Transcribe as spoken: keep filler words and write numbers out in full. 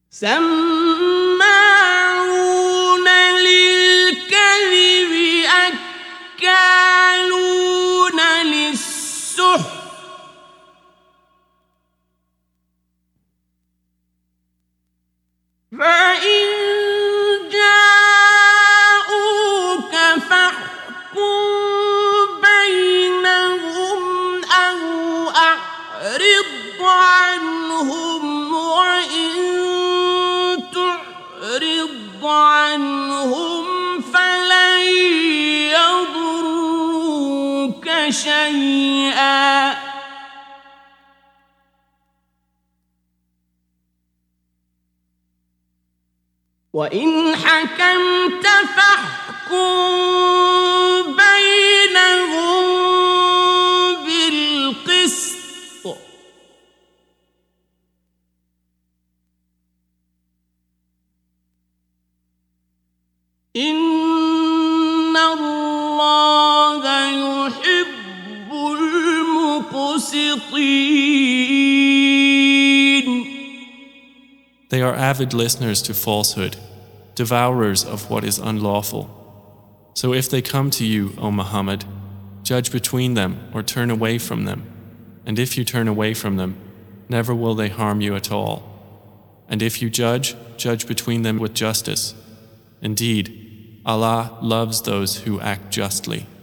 سماعون للكذب أكالون للسحت فإن جاءوك فاحكم بينهم أو أعرض عنهم وإن تعرض عنهم فلن يضروك شيئا وإن حكمت فاحكم بينهم بالقسط إن الله يحب المقسطين. They are avid listeners to falsehood, devourers of what is unlawful. So if they come to you, O Muhammad, judge between them or turn away from them. And if you turn away from them, never will they harm you at all. And if you judge, judge between them with justice. Indeed, Allah loves those who act justly.